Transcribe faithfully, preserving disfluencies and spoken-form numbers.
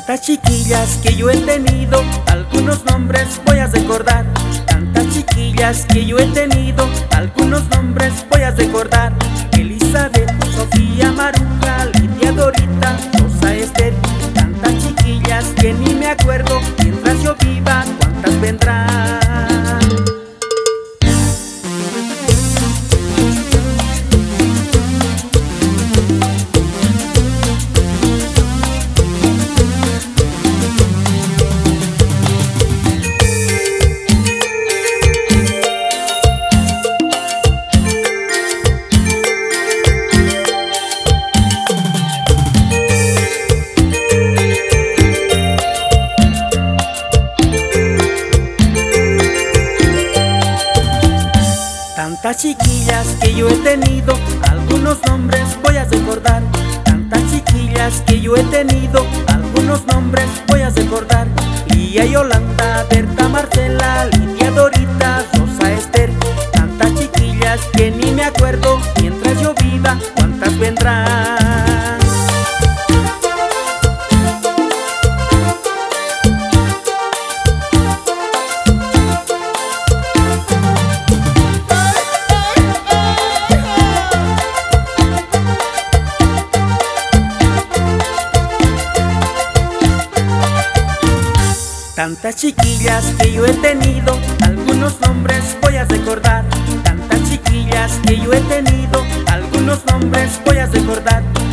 Tantas chiquillas que yo he tenido, algunos nombres voy a recordar. Tantas chiquillas que yo he tenido, algunos nombres voy a recordar. Elizabeth, Sofía, Maruja, Lidia, Dorita, Rosa, Esther. Tantas chiquillas que ni me acuerdo, mientras yo viva, cuántas vendrán. Tantas chiquillas que yo he tenido, algunos nombres voy a recordar. Tantas chiquillas que yo he tenido, algunos nombres voy a recordar. Lía, Yolanda, Berta, Marcela, Lidia, Dorita, Rosa, Esther. Tantas chiquillas que ni me acuerdo, mientras yo viva, cuántas vendrán. Tantas chiquillas que yo he tenido, algunos nombres voy a recordar. Tantas chiquillas que yo he tenido, algunos nombres voy a recordar.